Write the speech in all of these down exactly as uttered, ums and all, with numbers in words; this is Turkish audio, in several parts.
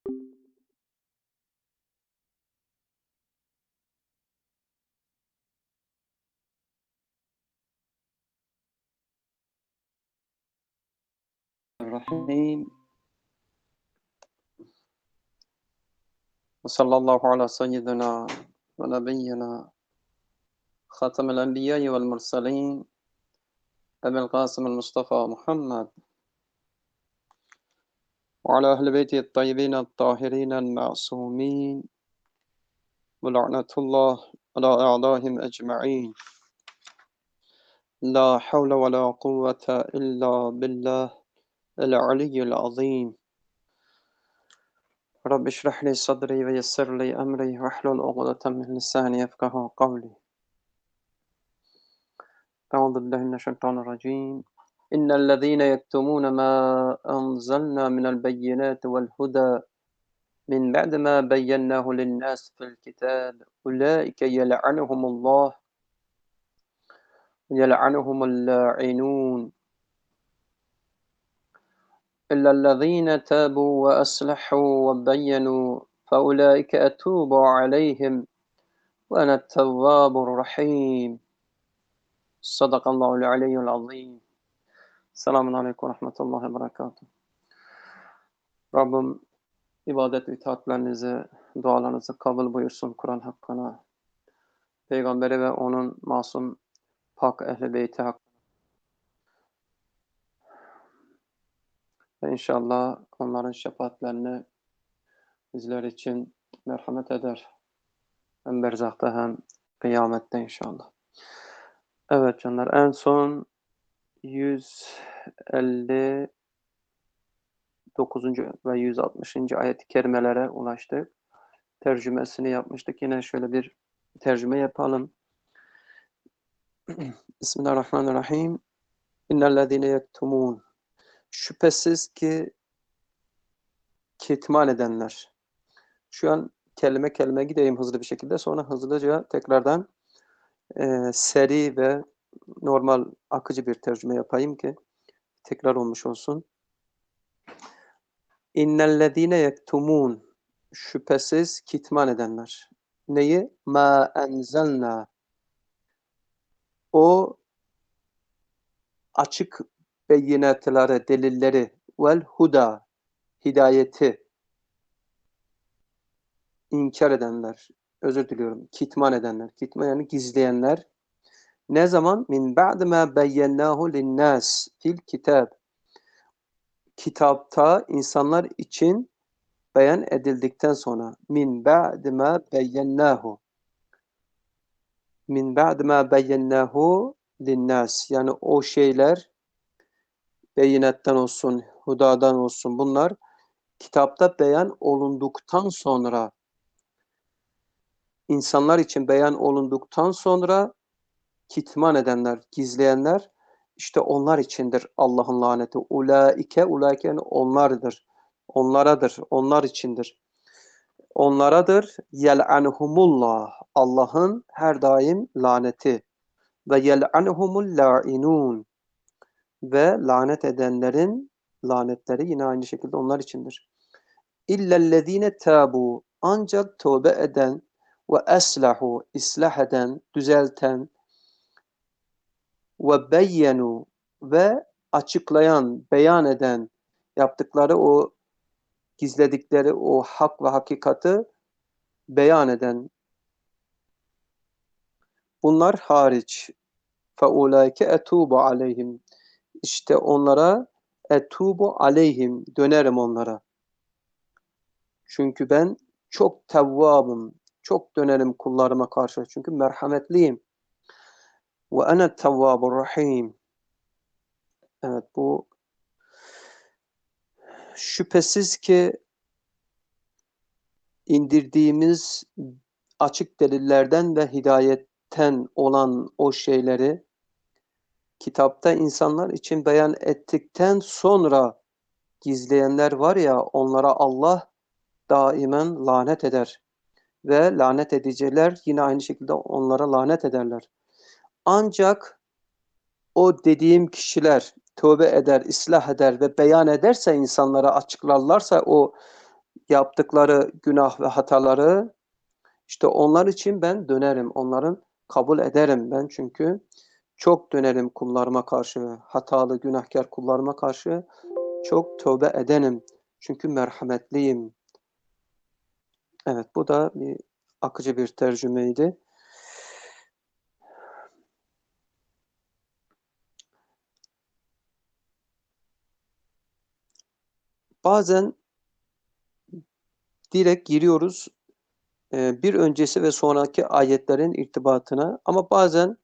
الرحيم وصلى الله على سيدنا ونبينا خاتم الأنبياء والمرسلين أبي القاسم المصطفى محمد وعلى أهل بيته الطيبين الطاهرين المعصومين ولعنة الله على أعدائهم أجمعين لا حول ولا قوة إلا بالله العلي العظيم رب اشرح لي صدري ويسر لي أمري واحلل عقدة من لساني يفقهوا قولي أعوذ بالله من الشيطان الرجيم إن الذين يكتمون ما أنزلنا من البينات والهدى من بعد ما بيناه للناس في الكتاب أولئك يلعنهم الله يلعنهم اللاعنون إلا الذين تابوا وأصلحوا وبينوا فأولئك أتوب عليهم وأنا التواب الرحيم صدق الله العلي العظيم. Selamun Aleyküm ve Rahmetullahi ve Berekatuhu. Rabbim ibadet ve itaatlerinizi, dualarınızı kabul buyursun Kur'an hakkına. Peygamberi ve onun masum pak ehli beyti hakkına. Ve inşallah onların şefaatlerini bizler için merhamet eder. Hem berzakta hem kıyamette inşallah. Evet canlar, en son yüz elli dokuzuncu ve yüz altmışıncı ayet-i kerimelere ulaştık. Tercümesini yapmıştık. Yine şöyle bir tercüme yapalım. Bismillahirrahmanirrahim. İnnellezîne yektumûn. Şüphesiz ki kitman edenler. Şu an kelime kelime gideyim hızlı bir şekilde. Sonra hızlıca tekrardan e, seri ve normal akıcı bir tercüme yapayım ki tekrar olmuş olsun. İnnellezîne yektumûn. Şüphesiz kitman edenler. Neyi? Ma enzelnâ. O açık beyinatları, delilleri vel huda, hidayeti inkar edenler, özür diliyorum, kitman edenler, kitman yani gizleyenler. Ne zaman? Min ba'd ma beyyennâhu linnâs fil kitab. Kitapta insanlar için beyan edildikten sonra. Min ba'd ma beyyennâhu. Min ba'd ma beyyennâhu linnâs. Yani o şeyler beyinetten olsun, hudadan olsun, bunlar kitapta beyan olunduktan sonra, insanlar için beyan olunduktan sonra kitman edenler, gizleyenler, işte onlar içindir Allah'ın laneti. Ulaike, ulaike yani onlardır. Onlaradır, onlar içindir. Onlaradır. Yel'anhumullah. Allah'ın her daim laneti. Ve yel'anhumul la'inun. Ve lanet edenlerin lanetleri yine aynı şekilde onlar içindir. İllellezine tabu. Ancak tövbe eden ve eslahu, islah eden, düzelten ve beyyenu ve açıklayan, beyan eden, yaptıkları o gizledikleri o hak ve hakikati beyan eden, bunlar hariç. فَاُولَٰيكَ اَتُوبُ عَلَيْهِمْ. İşte onlara etubu aleyhim, dönerim onlara. Çünkü ben çok tevvabım, çok dönerim kullarıma karşı. Çünkü merhametliyim. Ve ene tevvabur rahim. Evet, bu şüphesiz ki indirdiğimiz açık delillerden ve hidayetten olan o şeyleri kitapta insanlar için beyan ettikten sonra gizleyenler var ya, onlara Allah daimen lanet eder. Ve lanet ediciler yine aynı şekilde onlara lanet ederler. Ancak o dediğim kişiler tövbe eder, ıslah eder ve beyan ederse, insanlara açıklarlarsa o yaptıkları günah ve hataları, işte onlar için ben dönerim. Onların kabul ederim ben, çünkü çok dönerim kullarıma karşı, hatalı, günahkar kullarıma karşı çok tövbe edenim. Çünkü merhametliyim. Evet, bu da bir akıcı bir tercümeydi. Bazen direkt giriyoruz e, bir öncesi ve sonraki ayetlerin irtibatına, ama bazen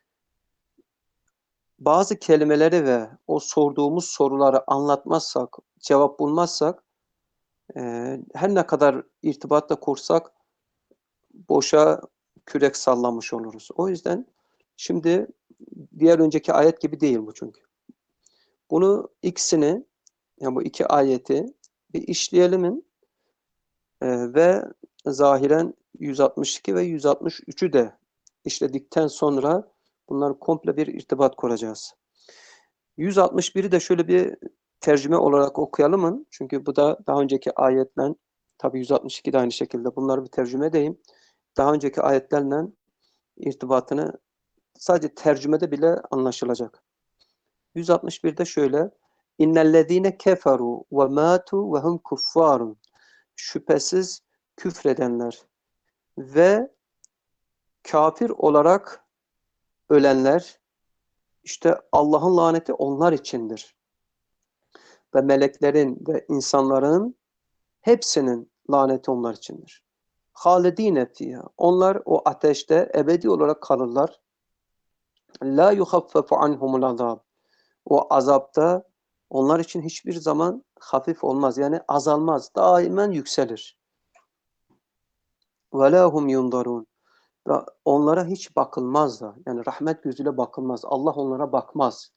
bazı kelimeleri ve o sorduğumuz soruları anlatmazsak, cevap bulmazsak, e, her ne kadar irtibatla kursak boşa kürek sallamış oluruz. O yüzden şimdi diğer önceki ayet gibi değil bu çünkü. Bunu ikisini, yani bu iki ayeti bir işleyelim e, ve zahiren yüz altmış iki ve yüz altmış üçü de işledikten sonra bunları komple bir irtibat kuracağız. yüz altmış biri de şöyle bir tercüme olarak okuyalım mı? Çünkü bu da daha önceki ayetle, tabii yüz altmış iki de aynı şekilde, bunları bir tercüme edeyim. Daha önceki ayetlerle irtibatını sadece tercümede bile anlaşılacak. yüz altmış birde şöyle: İnnellezîne keferu ve mâtu ve hum kuffarun. Şüphesiz küfredenler ve kafir olarak ölenler, işte Allah'ın laneti onlar içindir. Ve meleklerin ve insanların hepsinin laneti onlar içindir. Halidîne fîhâ. Onlar o ateşte ebedi olarak kalırlar. La yuhaffefu anhumul azab. O azapta onlar için hiçbir zaman hafif olmaz. Yani azalmaz. Daimen yükselir. Ve la hum yundarun. Ve onlara hiç bakılmaz da. Yani rahmet gözüyle bakılmaz. Allah onlara bakmaz.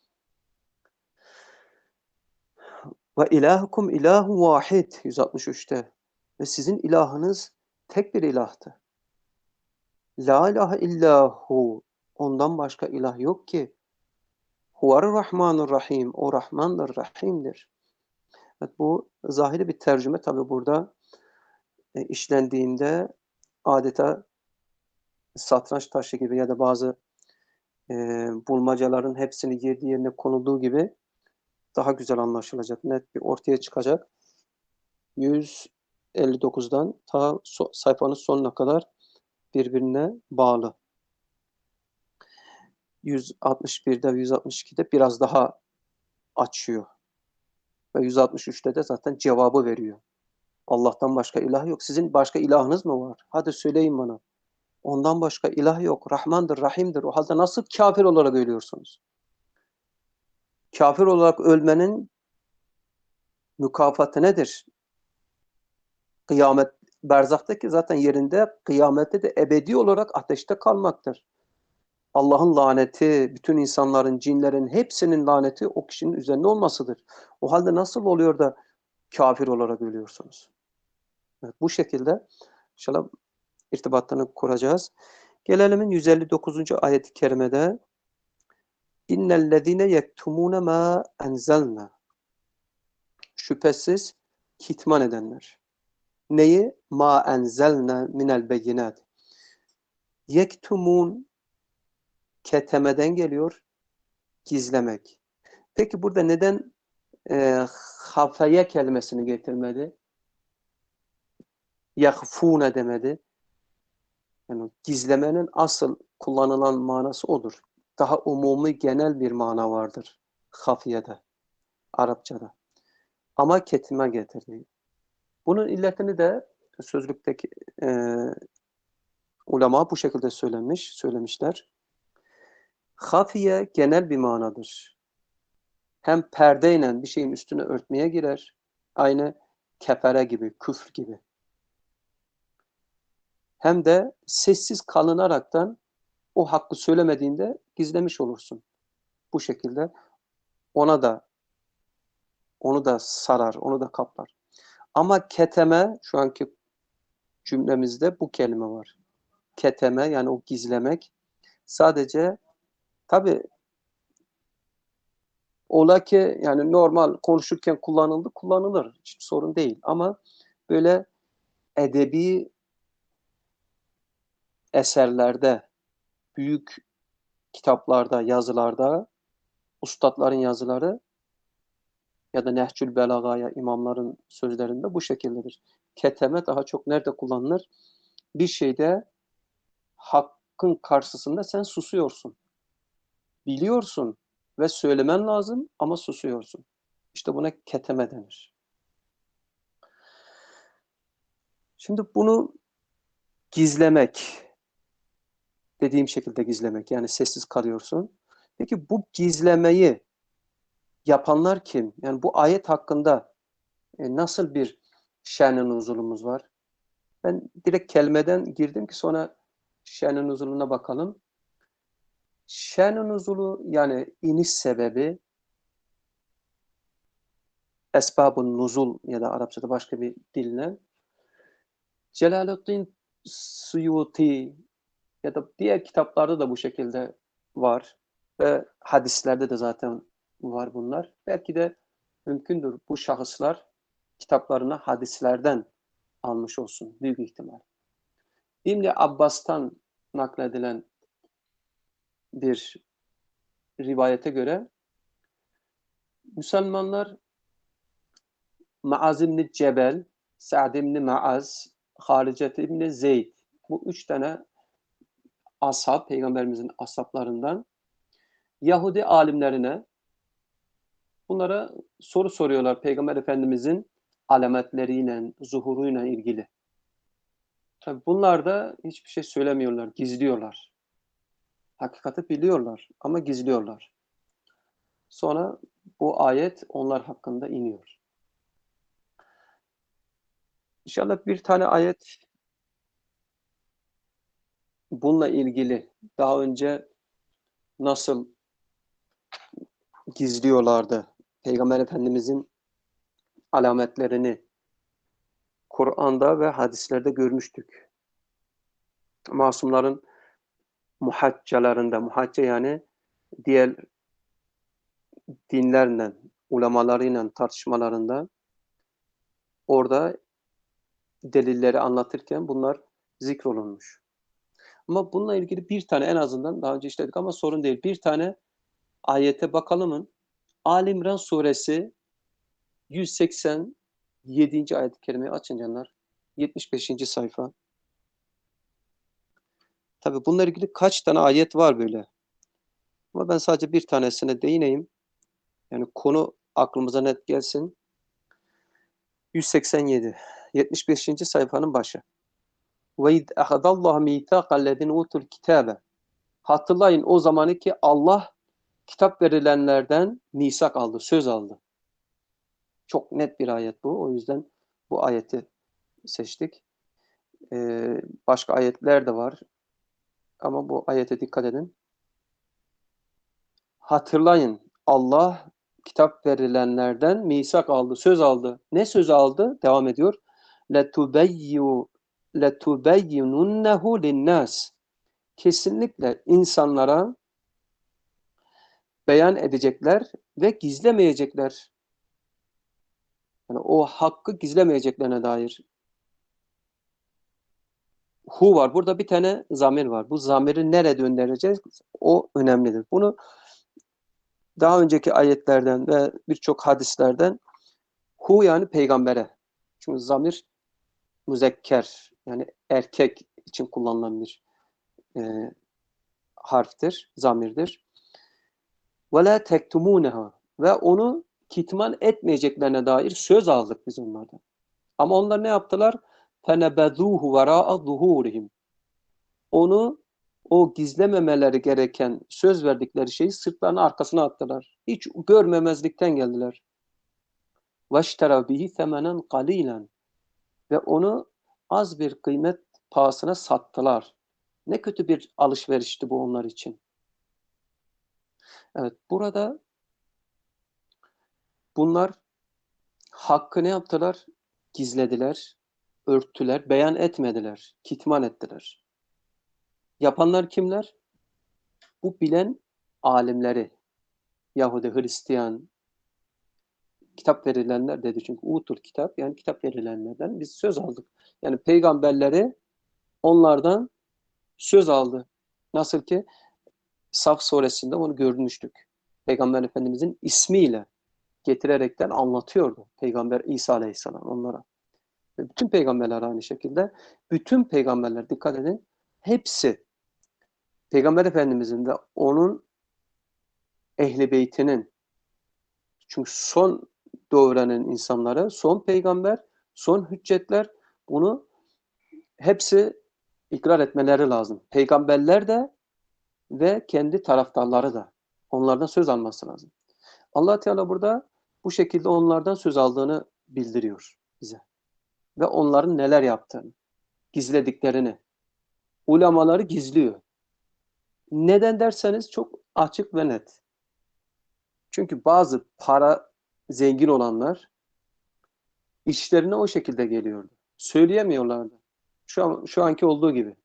Ve ilahukum ilahu vahid. yüz altmış üçte. Ve sizin ilahınız tek bir ilahtı. La ilahe illahu. Ondan başka ilah yok ki. Huvar Rahmanur Rahim. O Rahmandır, Rahim'dir. Evet, bu zahiri bir tercüme tabi burada e, işlendiğinde adeta satranç taşı gibi ya da bazı e, bulmacaların hepsini girdiği yerine konulduğu gibi daha güzel anlaşılacak, net bir ortaya çıkacak. yüz elli dokuzdan ta so sayfanın sonuna kadar birbirine bağlı. yüz altmış birde ve yüz altmış ikide biraz daha açıyor. Ve yüz altmış üçte de zaten cevabı veriyor. Allah'tan başka ilah yok. Sizin başka ilahınız mı var? Hadi söyleyin bana. Ondan başka ilah yok. Rahmandır, Rahim'dir. O halde nasıl kafir olarak ölüyorsunuz? Kafir olarak ölmenin mükafatı nedir? Kıyamet, berzaktaki zaten yerinde, kıyamette de ebedi olarak ateşte kalmaktır. Allah'ın laneti, bütün insanların, cinlerin hepsinin laneti o kişinin üzerine olmasıdır. O halde nasıl oluyor da kafir olarak ölüyorsunuz? Evet, bu şekilde inşallah irtibatını kuracağız. Gelelim yüz elli dokuzuncu ayet-i kerimede: İnnellezîne yektumûne mâ enzelnâ. Şüphesiz kitman edenler. Neyi? Ma enzelne minel beyinat. Yektumun ketemeden geliyor, gizlemek. Peki burada neden e, hafeye kelimesini getirmedi? Yahfune demedi. Yani gizlemenin asıl kullanılan manası odur. Daha umumi, genel bir mana vardır hafiyede, Arapçada. Ama ketime getirdi. Bunun illetini de sözlükteki e, ulema bu şekilde söylemiş, söylemişler. Hafiye genel bir manadır. Hem perdeyle bir şeyin üstüne örtmeye girer. Aynı kefere gibi, küfür gibi. Hem de sessiz kalınaraktan o hakkı söylemediğinde gizlemiş olursun. Bu şekilde ona da onu da sarar, onu da kaplar. Ama keteme, şu anki cümlemizde bu kelime var. Keteme, yani o gizlemek, sadece tabii ola ki yani normal konuşurken kullanıldı, kullanılır. Hiç sorun değil. Ama böyle edebi eserlerde, büyük kitaplarda, yazılarda, üstatların yazıları ya da Nehcül Belaga'ya imamların sözlerinde bu şekildedir. Keteme daha çok nerede kullanılır? Bir şeyde hakkın karşısında sen susuyorsun. Biliyorsun ve söylemen lazım ama susuyorsun. İşte buna keteme denir. Şimdi bunu gizlemek, dediğim şekilde gizlemek, yani sessiz kalıyorsun. Peki bu gizlemeyi yapanlar kim? Yani bu ayet hakkında e, nasıl bir şen-i nuzulumuz var? Ben direkt kelimeden girdim ki sonra şen-i nuzuluna bakalım. Şen-i nuzulu yani iniş sebebi, esbab-ı nuzul ya da Arapçada başka bir dille Celaleddin Suyuti ya da diğer kitaplarda da bu şekilde var ve hadislerde de zaten var bunlar. Belki de mümkündür bu şahıslar kitaplarına hadislerden almış olsun büyük ihtimal. İbn Abbas'tan nakledilen bir rivayete göre Müslümanlar Maaz ibn Cebel, Sa'd ibn Maaz, Haricet ibn Zeyd, bu üç tane ashab, Peygamberimizin ashablarından Yahudi alimlerine bunlara soru soruyorlar Peygamber Efendimizin alametleriyle, zuhuruyla ilgili. Tabii bunlar da hiçbir şey söylemiyorlar, gizliyorlar. Hakikati biliyorlar ama gizliyorlar. Sonra bu ayet onlar hakkında iniyor. İnşallah bir tane ayet bununla ilgili daha önce nasıl gizliyorlardı Peygamber Efendimizin alametlerini Kur'an'da ve hadislerde görmüştük. Masumların muhaccalarında, muhacca yani diğer dinlerle, ulemalarıyla tartışmalarında orada delilleri anlatırken bunlar zikrolunmuş. Ama bununla ilgili bir tane en azından daha önce işledik ama sorun değil. Bir tane ayete bakalım. Ali İmran suresi yüz seksen yedinci ayet-i kerimeyi açın canlar. yetmiş beşinci sayfa. Tabii bununla ilgili kaç tane ayet var böyle. Ama ben sadece bir tanesine değineyim. Yani konu aklımıza net gelsin. yüz seksen yedi. yetmiş beşinci sayfanın başı. وَاِذْ اَخَذَ اللّٰهُ مِيثَاقَ الَّذِينَ اُوتُوا الْكِتَابَ Hatırlayın o zamanı ki Allah kitap verilenlerden misak aldı, söz aldı. Çok net bir ayet bu. O yüzden bu ayeti seçtik. Ee, başka ayetler de var. Ama bu ayete dikkat edin. Hatırlayın Allah kitap verilenlerden misak aldı, söz aldı. Ne söz aldı? Devam ediyor. لَتُبَيُّ لَتُبَيِّنُنَّهُ لِلنَّاسِ Kesinlikle insanlara beyan edecekler ve gizlemeyecekler. Yani o hakkı gizlemeyeceklerine dair. Hu var. Burada bir tane zamir var. Bu zamiri nereye döndüreceğiz? O önemlidir. Bunu daha önceki ayetlerden ve birçok hadislerden hu yani peygambere. Çünkü zamir müzekker yani erkek için kullanılan bir e, harftir, zamirdir. Ve la tektumuneha ve onu kitman etmeyeceklerine dair söz aldık biz onlardan. Ama onlar ne yaptılar? Fenebezuhu vera'a zuhurihim. Onu o gizlememeleri gereken söz verdikleri şeyi sırtlarının arkasına attılar. Hiç görmemezlikten geldiler. Veştera bihi semenen qalilan ve onu az bir kıymet pahasına sattılar. Ne kötü bir alışverişti bu onlar için. Evet, burada bunlar hakkı ne yaptılar? Gizlediler, örttüler, beyan etmediler, kitman ettiler. Yapanlar kimler? Bu bilen alimleri, Yahudi, Hristiyan, kitap verilenler dedi çünkü utul kitap yani kitap verilenlerden biz söz aldık. Yani peygamberleri onlardan söz aldı. Nasıl ki Saf suresinde onu görmüştük. Peygamber Efendimizin ismiyle getirerekten anlatıyordu. Peygamber İsa Aleyhisselam onlara. Ve bütün peygamberler aynı şekilde. Bütün peygamberler dikkat edin. Hepsi Peygamber Efendimizin ve onun ehli beytinin çünkü son doğuranın insanları, son peygamber, son hüccetler bunu hepsi ikrar etmeleri lazım. Peygamberler de ve kendi taraftarları da onlardan söz alması lazım. Allah Teala burada bu şekilde onlardan söz aldığını bildiriyor bize. Ve onların neler yaptığını, gizlediklerini. Ulemaları gizliyor. Neden derseniz çok açık ve net. Çünkü bazı para zengin olanlar işlerine o şekilde geliyordu. Söyleyemiyorlardı. Şu an, şu anki olduğu gibi.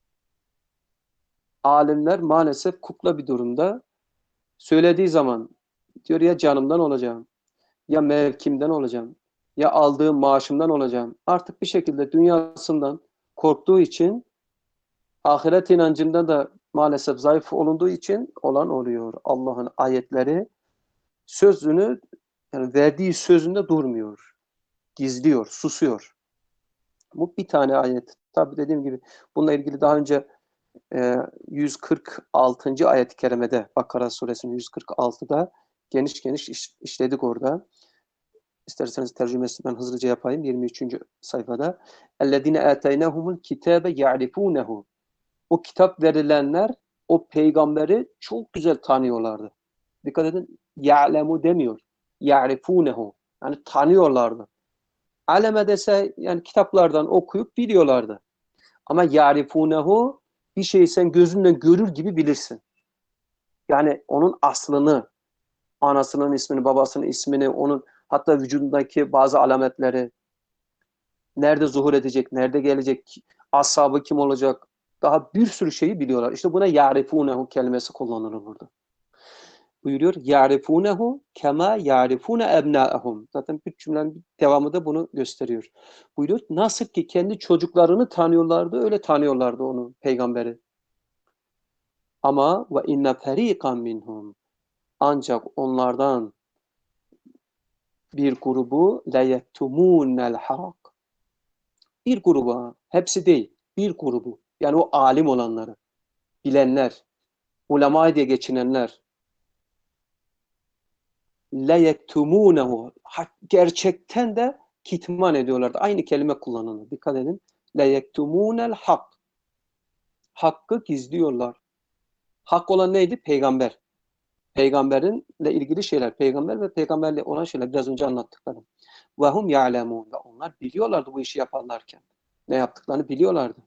Alimler maalesef kukla bir durumda. Söylediği zaman diyor ya canımdan olacağım, ya mevkimden olacağım, ya aldığım maaşımdan olacağım. Artık bir şekilde dünyasından korktuğu için ahiret inancında da maalesef zayıf olunduğu için olan oluyor. Allah'ın ayetleri sözünü yani verdiği sözünde durmuyor. Gizliyor, susuyor. Bu bir tane ayet. Tabi dediğim gibi bununla ilgili daha önce e, yüz kırk altıncı ayet-i kerimede Bakara suresinin yüz kırk altıda geniş geniş iş, işledik orada. İsterseniz tercümesini ben hızlıca yapayım. yirmi üçüncü sayfada. اَلَّذِينَ آتَيْنَهُمُ الْكِتَابَ يَعْرِفُونَهُ O kitap verilenler o peygamberi çok güzel tanıyorlardı. Dikkat edin. يَعْلَمُ demiyor. يَعْرِفُونَهُ Yani tanıyorlardı. Aleme dese yani kitaplardan okuyup biliyorlardı. Ama yarifunehu bir şeyi sen gözünle görür gibi bilirsin. Yani onun aslını, anasının ismini, babasının ismini, onun hatta vücudundaki bazı alametleri, nerede zuhur edecek, nerede gelecek, ashabı kim olacak, daha bir sürü şeyi biliyorlar. İşte buna yarifunehu kelimesi kullanılır burada. Buyuruyor. Ya'rifunehu kema ya'rifune ebnâehum. Zaten bir cümlenin devamı da bunu gösteriyor. Buyuruyor. Nasıl ki kendi çocuklarını tanıyorlardı, öyle tanıyorlardı onu, peygamberi. Ama ve inne feriqan minhum. Ancak onlardan bir grubu la yektumunel hak. Bir gruba, hepsi değil, bir grubu. Yani o alim olanları, bilenler, ulema diye geçinenler, la yektumunehu gerçekten de kitman ediyorlardı. Aynı kelime kullanılır. Dikkat edin. La yektumunel hak. Hakkı gizliyorlar. Hak olan neydi? Peygamber. Peygamberinle ilgili şeyler. Peygamber ve peygamberle olan şeyler. Biraz önce anlattıklarım. Ve hum ya'lemun. Ve onlar biliyorlardı bu işi yaparlarken. Ne yaptıklarını biliyorlardı.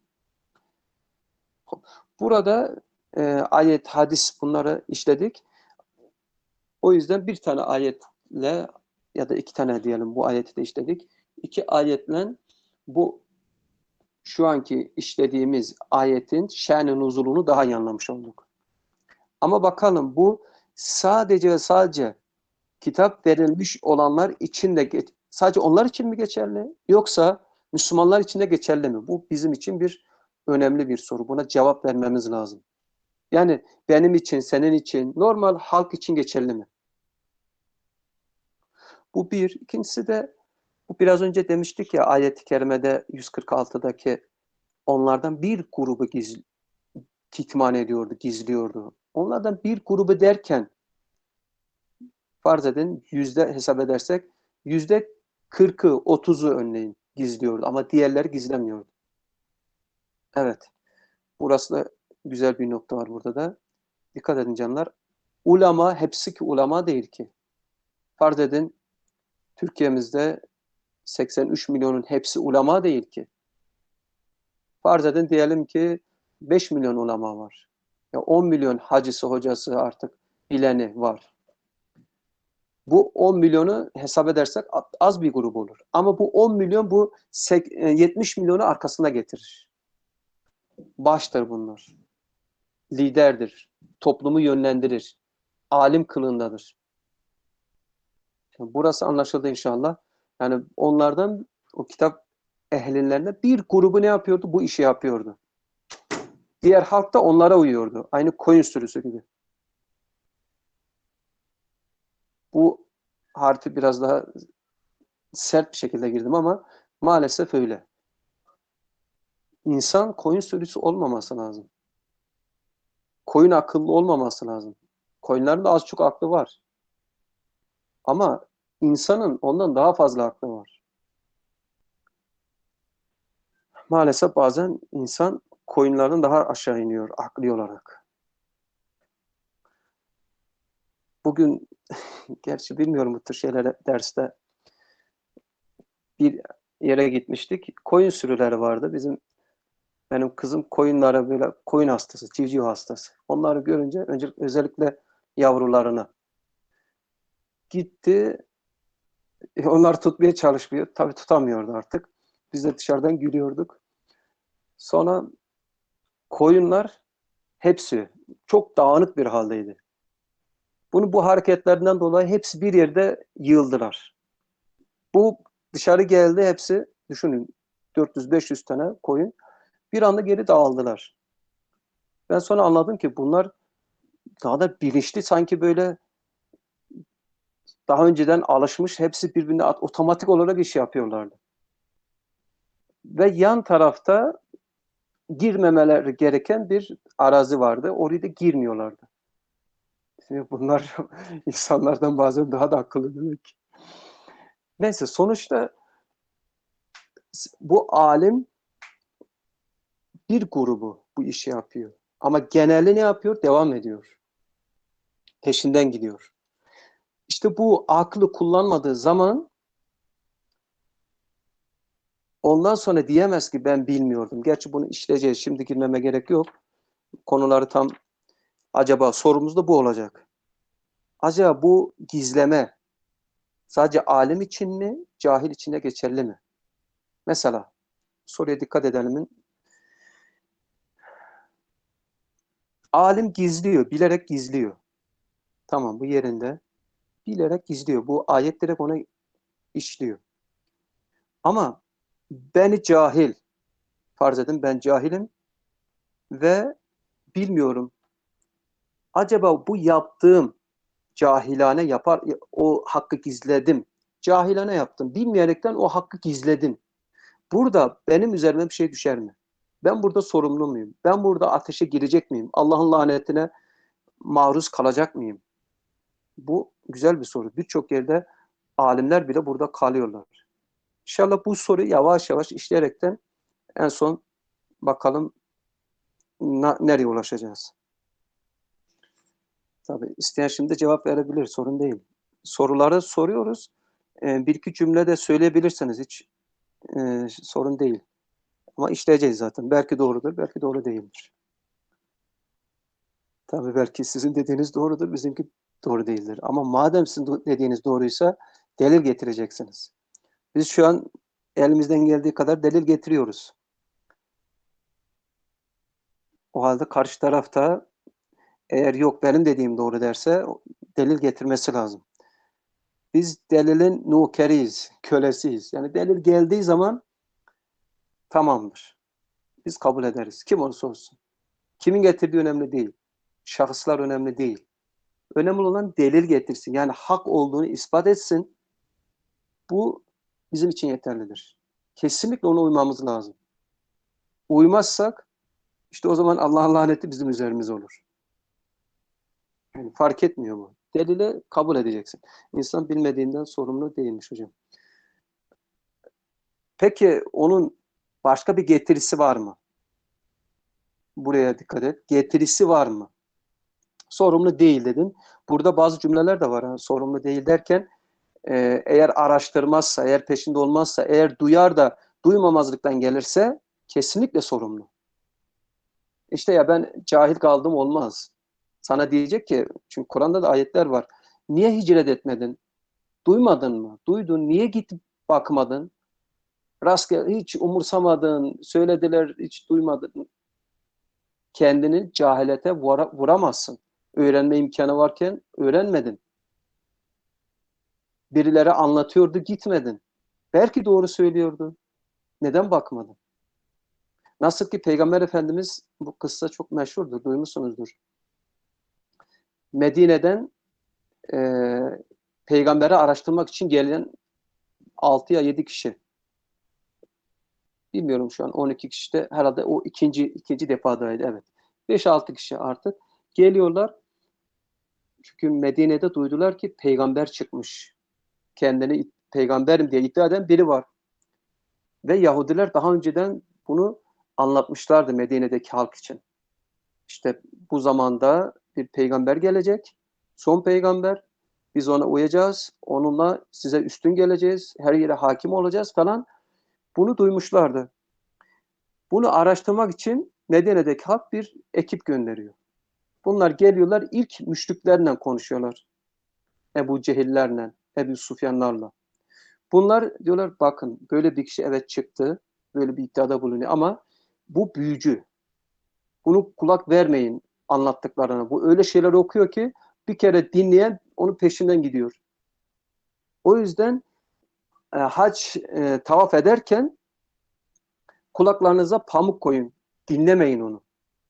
Burada e, ayet, hadis bunları işledik. O yüzden bir tane ayetle ya da iki tane diyelim bu ayeti de işledik. İki ayetle bu şu anki işlediğimiz ayetin şen-i nuzulunu daha iyi anlamış olduk. Ama bakalım bu sadece ve sadece kitap verilmiş olanlar için de sadece onlar için mi geçerli? Yoksa Müslümanlar için de geçerli mi? Bu bizim için bir önemli bir soru. Buna cevap vermemiz lazım. Yani benim için, senin için, normal halk için geçerli mi? Bu bir. İkincisi de bu biraz önce demiştik ya ayet-i kerimede yüz kırk altıdaki onlardan bir grubu gizli, kitman ediyordu, gizliyordu. Onlardan bir grubu derken farz edin yüzde hesap edersek yüzde kırkı, otuzu örneğin gizliyordu ama diğerleri gizlemiyordu. Evet. Burası da güzel bir nokta var burada da. Dikkat edin canlar. Ulema hepsi ki ulema değil ki. Farz edin Türkiye'mizde seksen üç milyonun hepsi ulema değil ki. Farz edin diyelim ki beş milyon ulema var. Ya on milyon hacısı, hocası artık bileni var. Bu on milyonu hesap edersek az bir grup olur. Ama bu on milyon bu yetmiş milyonu arkasında getirir. Baştır bunlar. Liderdir. Toplumu yönlendirir. Alim kılığındadır. Burası anlaşıldı inşallah. Yani onlardan, o kitap ehlilerine bir grubu ne yapıyordu? Bu işi yapıyordu. Diğer halk da onlara uyuyordu. Aynı koyun sürüsü gibi. Bu harfi biraz daha sert bir şekilde girdim ama maalesef öyle. İnsan koyun sürüsü olmaması lazım. Koyun akıllı olmaması lazım. Koyunların da az çok aklı var. Ama insanın ondan daha fazla aklı var. Maalesef bazen insan koyunlardan daha aşağı iniyor akli olarak. Bugün gerçi bilmiyorum bu tür şeylere derste bir yere gitmiştik. Koyun sürüleri vardı. Bizim benim kızım koyunlara böyle koyun hastası, civciv hastası. Onları görünce önce özellikle yavrularını gitti. E, onlar tutmaya çalışmıyor. Tabii tutamıyordu artık. Biz de dışarıdan gülüyorduk. Sonra koyunlar hepsi çok dağınık bir haldeydi. Bunu bu hareketlerinden dolayı hepsi bir yerde yığıldılar. Bu dışarı geldi hepsi, düşünün dört yüz beş yüz tane koyun bir anda geri dağıldılar. Ben sonra anladım ki bunlar daha da bilinçli, sanki böyle daha önceden alışmış, hepsi birbirine otomatik olarak iş yapıyorlardı. Ve yan tarafta girmemeleri gereken bir arazi vardı. Oraya da girmiyorlardı. Şimdi bunlar insanlardan bazen daha da akıllı demek ki. Neyse, sonuçta bu alim bir grubu bu işi yapıyor. Ama geneli ne yapıyor? Devam ediyor. Peşinden gidiyor. İşte bu aklı kullanmadığı zaman ondan sonra diyemez ki ben bilmiyordum. Gerçi bunu işleyeceğiz. Şimdi girmeme gerek yok. Konuları tam, acaba sorumuz da bu olacak. Acaba bu gizleme sadece alim için mi, cahil için de geçerli mi? Mesela soruya dikkat edelim. Alim gizliyor, bilerek gizliyor. Tamam, bu yerinde. Bilerek gizliyor. Bu ayet direkt ona işliyor. Ama beni cahil, farz edin ben cahilim ve bilmiyorum. Acaba bu yaptığım cahilane yapar, o hakkı gizledim. Cahilane yaptım. Bilmeyerekten o hakkı gizledim. Burada benim üzerime bir şey düşer mi? Ben burada sorumlu muyum? Ben burada ateşe girecek miyim? Allah'ın lanetine maruz kalacak mıyım? Bu güzel bir soru. Birçok yerde alimler bile burada kalıyorlar. İnşallah bu soruyu yavaş yavaş işleyerekten en son bakalım nereye ulaşacağız. Tabii isteyen şimdi cevap verebilir, sorun değil. Soruları soruyoruz. Ee, bir iki cümle de söyleyebilirsiniz, hiç e, sorun değil. Ama işleyeceğiz zaten. Belki doğrudur, belki doğru değildir. Tabii belki sizin dediğiniz doğrudur, bizimki doğru değildir. Ama madem sizin dediğiniz doğruysa delil getireceksiniz. Biz şu an elimizden geldiği kadar delil getiriyoruz. O halde karşı tarafta eğer yok benim dediğim doğru derse delil getirmesi lazım. Biz delilin nukeriyiz, kölesiyiz. Yani delil geldiği zaman tamamdır. Biz kabul ederiz. Kim olursa olsun. Kimin getirdiği önemli değil. Şahıslar önemli değil. Önemli olan delil getirsin. Yani hak olduğunu ispat etsin. Bu bizim için yeterlidir. Kesinlikle ona uymamız lazım. Uymazsak işte o zaman Allah'ın laneti bizim üzerimize olur. Yani fark etmiyor bu. Delili kabul edeceksin. İnsan bilmediğinden sorumlu değilmiş hocam. Peki onun başka bir getirisi var mı? Buraya dikkat et. Getirisi var mı? Sorumlu değil dedin. Burada bazı cümleler de var. Ha. Sorumlu değil derken e, eğer araştırmazsa, eğer peşinde olmazsa, eğer duyar da duymamazlıktan gelirse kesinlikle sorumlu. İşte ya ben cahil kaldım olmaz. Sana diyecek ki, çünkü Kur'an'da da ayetler var. Niye hicret etmedin? Duymadın mı? Duydun. Niye gidip bakmadın? Rastgele hiç umursamadın, söylediler hiç duymadın. Kendini cahilete vuramazsın. Öğrenme imkanı varken öğrenmedin. Birileri anlatıyordu, gitmedin. Belki doğru söylüyordu. Neden bakmadın? Nasıl ki Peygamber Efendimiz, bu kıssa çok meşhurdur, duymuşsunuzdur. Medine'den e, Peygamber'i araştırmak için gelen altı ya yedi kişi. Bilmiyorum şu an on iki kişi de herhalde o ikinci ikinci defadaydı, evet. beş altı kişi artık geliyorlar. Çünkü Medine'de duydular ki peygamber çıkmış. Kendini peygamberim diye iddia eden biri var. Ve Yahudiler daha önceden bunu anlatmışlardı Medine'deki halk için. İşte bu zamanda bir peygamber gelecek. Son peygamber. Biz ona uyacağız. Onunla size üstün geleceğiz. Her yere hakim olacağız falan. Bunu duymuşlardı. Bunu araştırmak için Medine'deki halk bir ekip gönderiyor. Bunlar geliyorlar, ilk müşriklerle konuşuyorlar. Ebu Cehillerle, Ebu Sufyanlarla. Bunlar diyorlar bakın böyle bir kişi evet çıktı, böyle bir iddiada bulunuyor ama bu büyücü. Bunu kulak vermeyin anlattıklarına. Bu öyle şeyler okuyor ki bir kere dinleyen onun peşinden gidiyor. O yüzden e, hac e, tavaf ederken kulaklarınıza pamuk koyun. Dinlemeyin onu.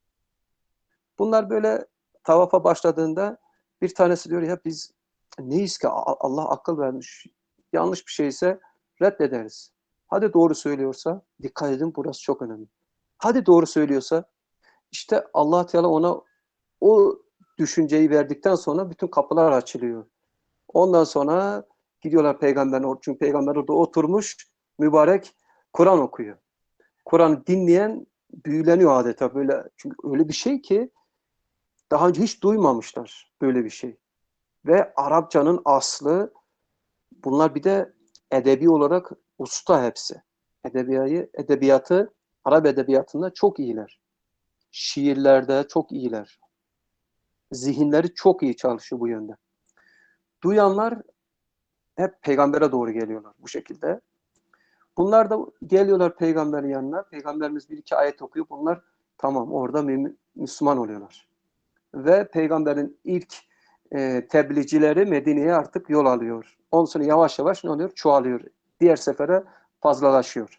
Bunlar böyle tavafa başladığında bir tanesi diyor ya biz neyiz ki Allah akıl vermiş. Yanlış bir şeyse reddederiz. Hadi doğru söylüyorsa dikkat edin burası çok önemli. Hadi doğru söylüyorsa işte Allah Teala ona o düşünceyi verdikten sonra bütün kapılar açılıyor. Ondan sonra gidiyorlar peygamberin, çünkü peygamber orada oturmuş mübarek Kur'an okuyor. Kur'an'ı dinleyen büyüleniyor adeta böyle. Çünkü öyle bir şey ki daha önce hiç duymamışlar böyle bir şey. Ve Arapçanın aslı, bunlar bir de edebi olarak usta hepsi. Edebiyatı, edebiyatı Arap edebiyatında çok iyiler. Şiirlerde çok iyiler. Zihinleri çok iyi çalışıyor bu yönde. Duyanlar hep peygambere doğru geliyorlar bu şekilde. Bunlar da geliyorlar peygamberin yanına. Peygamberimiz bir iki ayet okuyor. Bunlar tamam orada Müslüman oluyorlar. Ve peygamberin ilk e, tebliğcileri Medine'ye artık yol alıyor. Ondan sonra yavaş yavaş ne oluyor? Çoğalıyor. Diğer sefere fazlalaşıyor.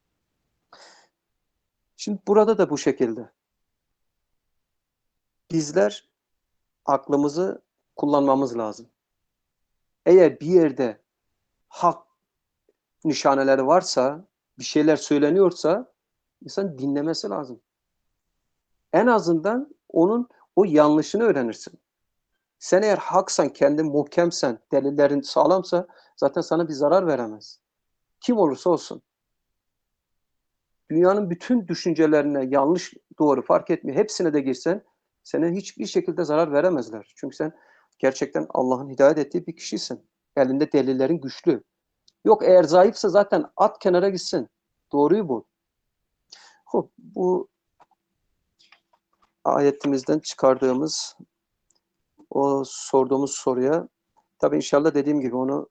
Şimdi burada da bu şekilde. Bizler aklımızı kullanmamız lazım. Eğer bir yerde hak nişaneleri varsa, bir şeyler söyleniyorsa insan dinlemesi lazım. En azından onun o yanlışını öğrenirsin. Sen eğer haksan, kendin muhkemsen, delillerin sağlamsa zaten sana bir zarar veremez. Kim olursa olsun. Dünyanın bütün düşüncelerine yanlış doğru fark etmiyor. Hepsine de girsen sana hiçbir şekilde zarar veremezler. Çünkü sen gerçekten Allah'ın hidayet ettiği bir kişisin. Elinde delillerin güçlü. Yok eğer zayıfsa zaten at kenara gitsin. Doğruyu bul. Hop, bu ayetimizden çıkardığımız o sorduğumuz soruya tabii inşallah dediğim gibi onu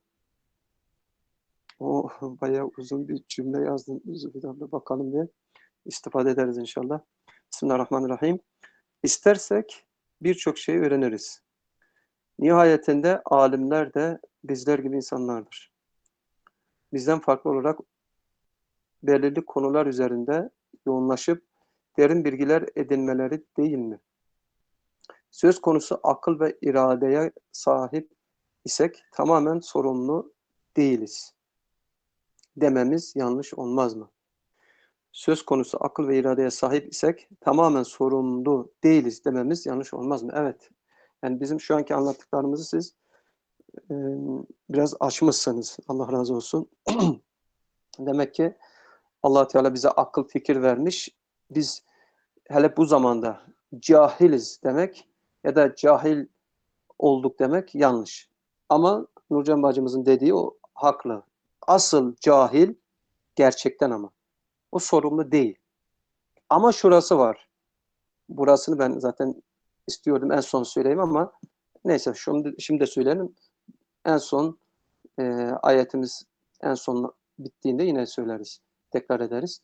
o bayağı uzun bir cümle yazdım. Bir daha bakalım diye. İstifade ederiz inşallah. Bismillahirrahmanirrahim. İstersek birçok şey öğreniriz. Nihayetinde alimler de bizler gibi insanlardır. Bizden farklı olarak belirli konular üzerinde yoğunlaşıp derin bilgiler edinmeleri değil mi? Söz konusu akıl ve iradeye sahip isek tamamen sorumlu değiliz dememiz yanlış olmaz mı? Söz konusu akıl ve iradeye sahip isek tamamen sorumlu değiliz dememiz yanlış olmaz mı? Evet. Yani bizim şu anki anlattıklarımızı siz e, biraz aşmışsınız. Allah razı olsun. Demek ki Allah Teala bize akıl fikir vermiş. Biz hele bu zamanda cahiliz demek ya da cahil olduk demek yanlış. Ama Nurcan bacımızın dediği o haklı. Asıl cahil gerçekten ama. O sorumlu değil. Ama şurası var. Burasını ben zaten istiyordum en son söyleyeyim ama neyse şimdi, şimdi de söyleyelim. En son e, ayetimiz en son bittiğinde yine söyleriz. Tekrar ederiz.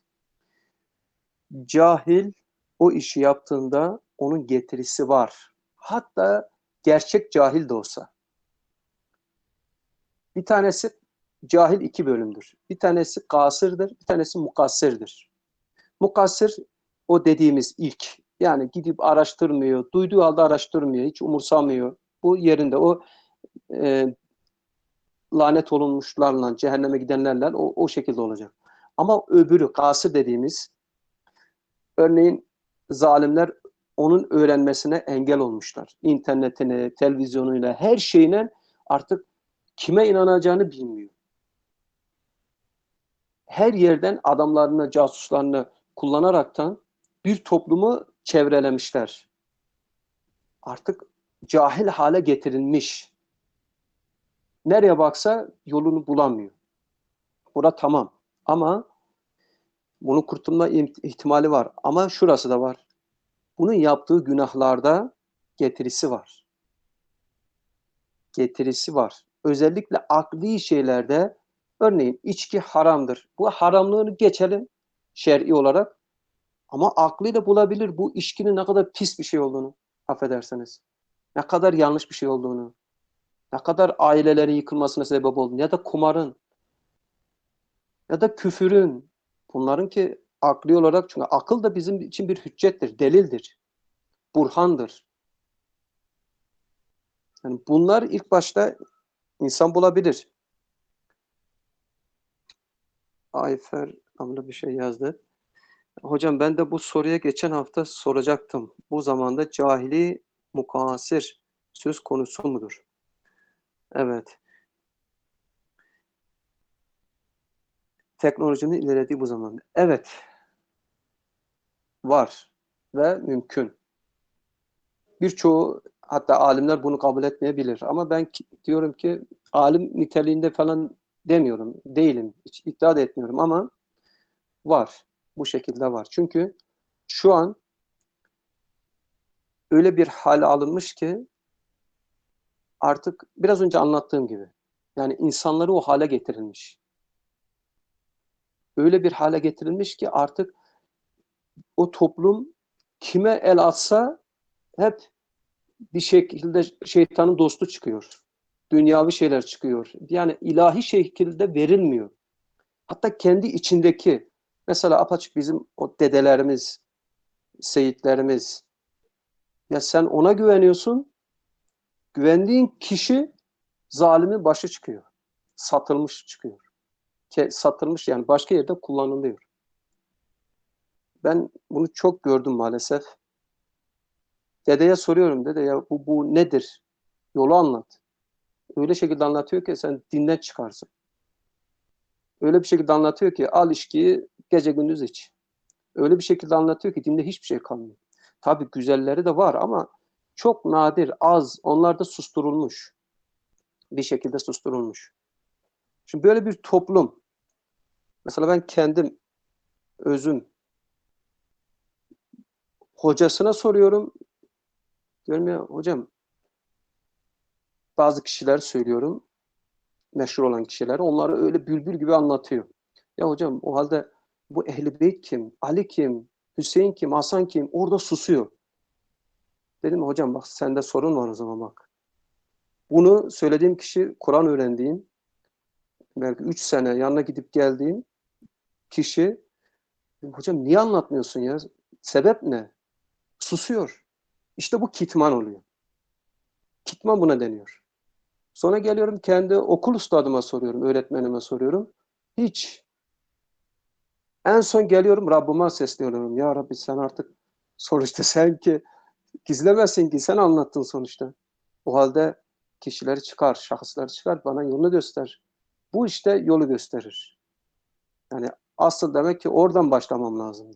Cahil o işi yaptığında onun getirisi var. Hatta gerçek cahil de olsa. Bir tanesi cahil iki bölümdür. Bir tanesi kasırdır, bir tanesi mukassirdir. Mukassir o dediğimiz ilk. Yani gidip araştırmıyor, duyduğu halde araştırmıyor, hiç umursamıyor. Bu yerinde o e, lanet olunmuşlarla, cehenneme gidenlerle o, o şekilde olacak. Ama öbürü, kasır dediğimiz, örneğin zalimler onun öğrenmesine engel olmuşlar. İnternetine, televizyonuyla, her şeyine artık kime inanacağını bilmiyor. Her yerden adamlarını, casuslarını kullanaraktan bir toplumu çevrelemişler. Artık cahil hale getirilmiş. Nereye baksa yolunu bulamıyor. Bura tamam. Ama bunun kurtulma ihtimali var. Ama şurası da var. Bunun yaptığı günahlarda getirisi var. Getirisi var. Özellikle akli şeylerde, örneğin içki haramdır. Bu haramlığını geçelim şer'i olarak. Ama aklıyla bulabilir bu içkinin ne kadar pis bir şey olduğunu, affedersiniz. Ne kadar yanlış bir şey olduğunu, ne kadar ailelerin yıkılmasına sebep olduğunu, ya da kumarın, ya da küfürün. Bunların ki akli olarak, çünkü akıl da bizim için bir hüccettir, delildir, burhandır. Yani bunlar ilk başta insan bulabilir. Ayfer abla bir şey yazdı. Hocam ben de bu soruya geçen hafta soracaktım. Bu zamanda cahili mukasir söz konusu mudur? Evet. Teknolojinin ilerlediği bu zamanda. Evet. Var. Ve mümkün. Birçoğu, hatta alimler bunu kabul etmeyebilir. Ama ben diyorum ki alim niteliğinde falan demiyorum. Değilim. Hiç iddia da etmiyorum ama var. Bu şekilde var. Çünkü şu an öyle bir hale alınmış ki artık biraz önce anlattığım gibi. Yani insanları o hale getirilmiş. Öyle bir hale getirilmiş ki artık o toplum kime el atsa hep bir şekilde şeytanın dostu çıkıyor. Dünyavi şeyler çıkıyor. Yani ilahi şekilde verilmiyor. Hatta kendi içindeki, mesela apaçık bizim o dedelerimiz, seyitlerimiz, ya sen ona güveniyorsun, güvendiğin kişi zalimin başı çıkıyor. Satılmış çıkıyor. Satılmış, yani başka yerde kullanılıyor. Ben bunu çok gördüm maalesef. Dedeye soruyorum, dede ya bu, bu nedir? Yolu anlat. Öyle şekilde anlatıyor ki sen dinden çıkarsın. Öyle bir şekilde anlatıyor ki al içkiyi gece gündüz iç. Öyle bir şekilde anlatıyor ki dinde hiçbir şey kalmıyor. Tabii güzelleri de var ama çok nadir, az. Onlar da susturulmuş. Bir şekilde susturulmuş. Şimdi böyle bir toplum, mesela ben kendim, özüm, hocasına soruyorum. Diyorum ya hocam, bazı kişiler söylüyorum, meşhur olan kişiler, onları öyle bülbül gibi anlatıyor. Ya hocam o halde bu Ehl-i Beyt kim? Ali kim? Hüseyin kim? Hasan kim? Orada susuyor. Dedim hocam bak sende sorun var o zaman bak. Bunu söylediğim kişi Kur'an öğrendiğim, belki üç sene yanına gidip geldiğim kişi, hocam niye anlatmıyorsun ya? Sebep ne? Susuyor. İşte bu kitman oluyor. Kitman buna deniyor. Sonra geliyorum kendi okul üstadıma soruyorum, öğretmenime soruyorum. Hiç. En son geliyorum Rabbime sesleniyorum. Ya Rabbi sen artık sonuçta sen ki gizlemezsin ki sen anlattın sonuçta. O halde kişileri çıkar, şahısları çıkar, bana yolunu göster. Bu işte yolu gösterir. Yani asıl demek ki oradan başlamam lazım.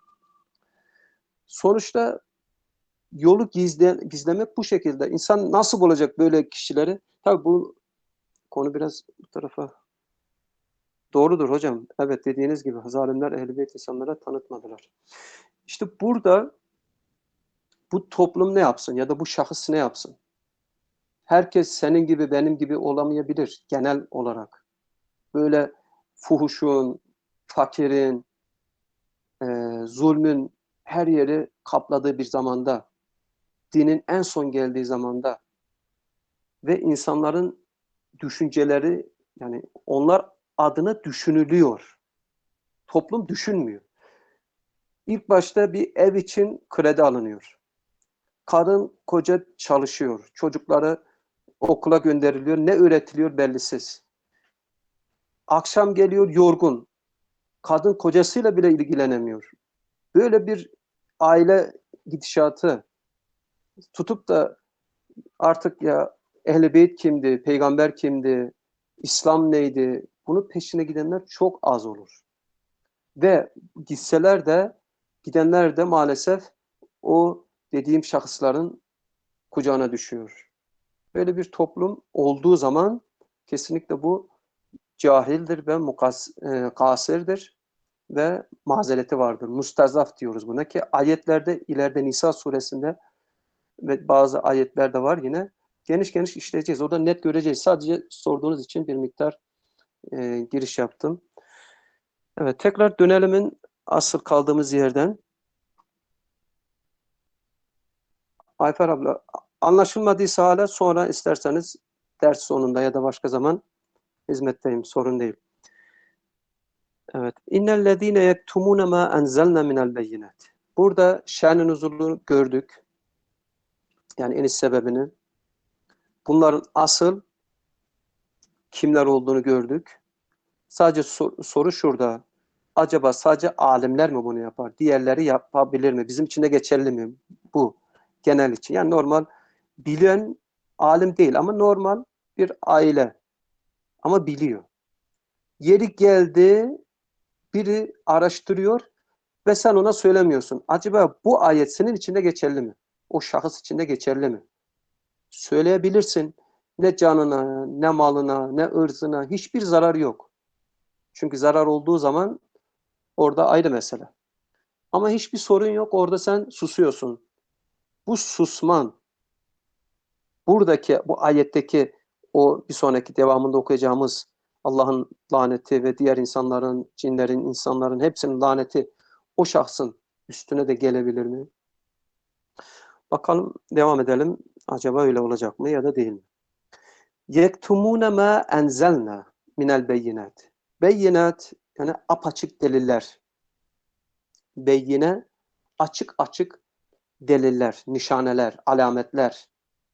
Sonuçta yolu gizle, gizlemek bu şekilde. İnsan nasıl bulacak böyle kişileri? Tabii bu konu biraz bu tarafa doğrudur hocam. Evet dediğiniz gibi zalimler Ehl-i Beyt insanlara tanıtmadılar. İşte burada bu toplum ne yapsın ya da bu şahıs ne yapsın? Herkes senin gibi benim gibi olamayabilir genel olarak. Böyle fuhuşun, fakirin, e, zulmün her yeri kapladığı bir zamanda, dinin en son geldiği zamanda ve insanların düşünceleri, yani onlar adına düşünülüyor. Toplum düşünmüyor. İlk başta bir ev için kredi alınıyor. Karın koca çalışıyor. Çocukları okula gönderiliyor. Ne öğretiliyor bellisiz. Akşam geliyor yorgun. Kadın kocasıyla bile ilgilenemiyor. Böyle bir aile gidişatı tutup da artık ya Ehl-i Beyt kimdi, peygamber kimdi, İslam neydi? Bunun peşine gidenler çok az olur. Ve gitseler de gidenler de maalesef o dediğim şahısların kucağına düşüyor. Böyle bir toplum olduğu zaman kesinlikle bu cahildir ve mukas, e, kasirdir ve mazereti vardır. Mustazaf diyoruz buna ki ayetlerde ileride Nisa suresinde ve bazı ayetlerde var yine geniş geniş işleyeceğiz. Orada net göreceğiz. Sadece sorduğunuz için bir miktar e, giriş yaptım. Evet, tekrar dönelimin asıl kaldığımız yerden. Ayfer abla, anlaşılmadıysa hala sonra isterseniz ders sonunda ya da başka zaman hizmetteyim. Sorun değil. Evet. İnnellezîne yektumûne mâ enzelne minel beyinat. Burada şen-i nuzulü gördük. Yani iniş sebebini. Bunların asıl kimler olduğunu gördük. Sadece sor, soru şurada. Acaba sadece alimler mi bunu yapar? Diğerleri yapabilir mi? Bizim için de geçerli mi? Bu genel için. Yani normal bilen alim değil ama normal bir aile. Ama biliyor. Yeri geldi biri araştırıyor ve sen ona söylemiyorsun. Acaba bu ayet senin içinde geçerli mi? O şahıs içinde geçerli mi? Söyleyebilirsin. Ne canına, ne malına, ne ırzına hiçbir zarar yok. Çünkü zarar olduğu zaman orada ayrı mesele. Ama hiçbir sorun yok. Orada sen susuyorsun. Bu susman, buradaki, bu ayetteki o bir sonraki devamında okuyacağımız Allah'ın laneti ve diğer insanların, cinlerin, insanların hepsinin laneti o şahsın üstüne de gelebilir mi? Bakalım, devam edelim. Acaba öyle olacak mı ya da değil mi? Yektumune ma enzelna minel beyinat. Beyinat yani apaçık deliller. Beyine açık açık deliller, nişaneler, alametler.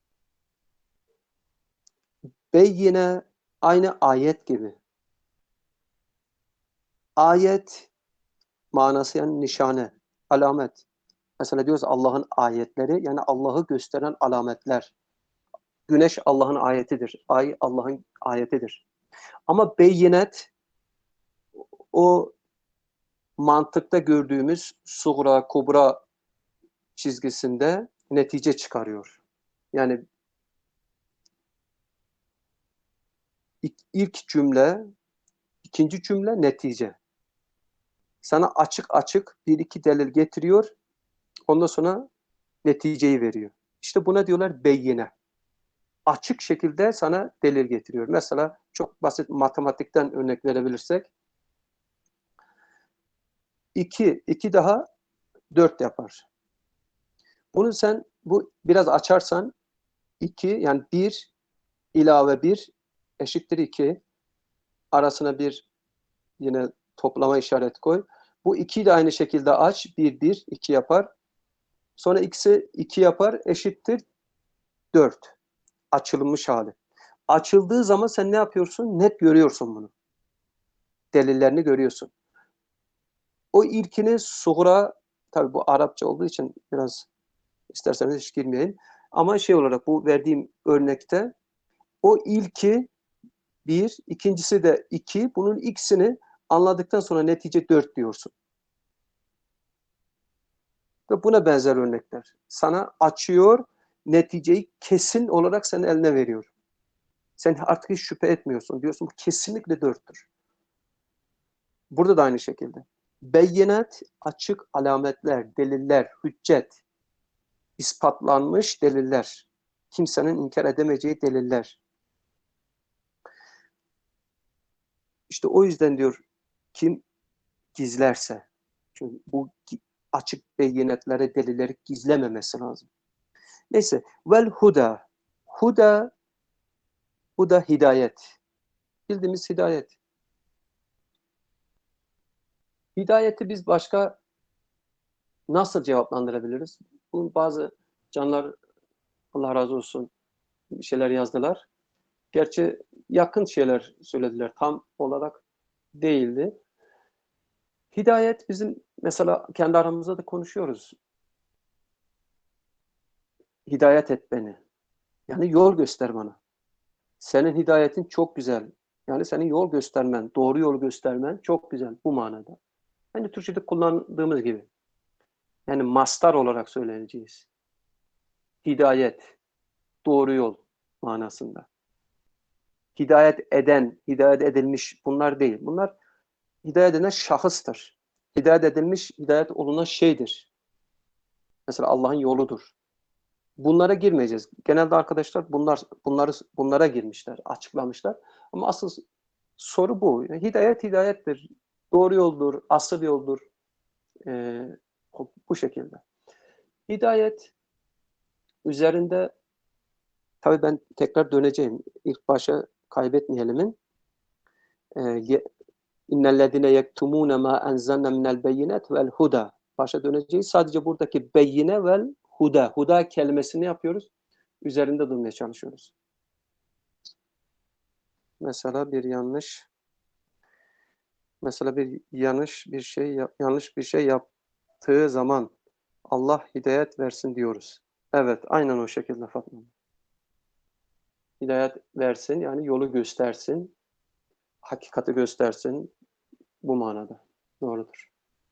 Beyine aynı ayet gibi. Ayet manası yani nişane, alamet. Mesela diyoruz Allah'ın ayetleri yani Allah'ı gösteren alametler. Güneş Allah'ın ayetidir. Ay Allah'ın ayetidir. Ama beyinet o mantıkta gördüğümüz suğra, kubra çizgisinde netice çıkarıyor. Yani ilk cümle, ikinci cümle netice. Sana açık açık bir iki delil getiriyor. Ondan sonra neticeyi veriyor. İşte buna diyorlar beyine. Açık şekilde sana delil getiriyor. Mesela çok basit matematikten örnek verebilirsek iki, iki daha dört yapar. Bunu sen bu biraz açarsan iki yani bir ilave bir eşittir iki. Arasına bir yine toplama işaret koy. Bu ikiyi de aynı şekilde aç. bir, bir, iki yapar. Sonra x'i iki yapar eşittir dört. Açılmış hali. Açıldığı zaman sen ne yapıyorsun? Net görüyorsun bunu. Delillerini görüyorsun. O ilkini suğra, tabii bu Arapça olduğu için biraz isterseniz hiç girmeyin. Ama şey olarak bu verdiğim örnekte o ilki bir, ikincisi de iki. Bunun ikisini anladıktan sonra netice dört diyorsun. Ve buna benzer örnekler. Sana açıyor, neticeyi kesin olarak senin eline veriyor. Sen artık hiç şüphe etmiyorsun. Diyorsun bu kesinlikle dörttür. Burada da aynı şekilde. Beyinat, açık alametler, deliller, hüccet, ispatlanmış deliller. Kimsenin inkar edemeyeceği deliller. İşte o yüzden diyor kim gizlerse. Çünkü bu açık beyinetlere, delilleri gizlememesi lazım. Neyse. Vel huda. Huda Bu da hidayet. Bildiğimiz hidayet. Hidayeti biz başka nasıl cevaplandırabiliriz? Bu bazı canlar, Allah razı olsun, bir şeyler yazdılar. Gerçi yakın şeyler söylediler. Tam olarak değildi. Hidayet bizim mesela kendi aramızda da konuşuyoruz. Hidayet et beni. Yani yol göster bana. Senin hidayetin çok güzel. Yani senin yol göstermen, doğru yol göstermen çok güzel bu manada. Hani Türkçe'de kullandığımız gibi. Yani mastar olarak söyleneceğiz. Hidayet, doğru yol manasında. Hidayet eden, hidayet edilmiş bunlar değil. Bunlar hidayet edilen şahıstır. Hidayet edilmiş, hidayet olunan şeydir. Mesela Allah'ın yoludur. Bunlara girmeyeceğiz. Genelde arkadaşlar bunlar bunları bunlara girmişler, açıklamışlar. Ama asıl soru bu. Hidayet hidayettir. Doğru yoldur, asıl yoldur. Ee, bu şekilde. Hidayet üzerinde tabii ben tekrar döneceğim. İlk başa kaybetmeyelimin. Ee, İnnellezine yektumune ma enzelne minel beyinet vel huda. Başa döneceğiz. Sadece buradaki beyine vel huda. Huda kelimesini yapıyoruz. Üzerinde durmaya çalışıyoruz. Mesela bir yanlış mesela bir yanlış bir şey yanlış bir şey yaptığı zaman Allah hidayet versin diyoruz. Evet, aynen o şekilde Fatma. Hidayet versin, yani yolu göstersin, hakikati göstersin bu manada. Doğrudur.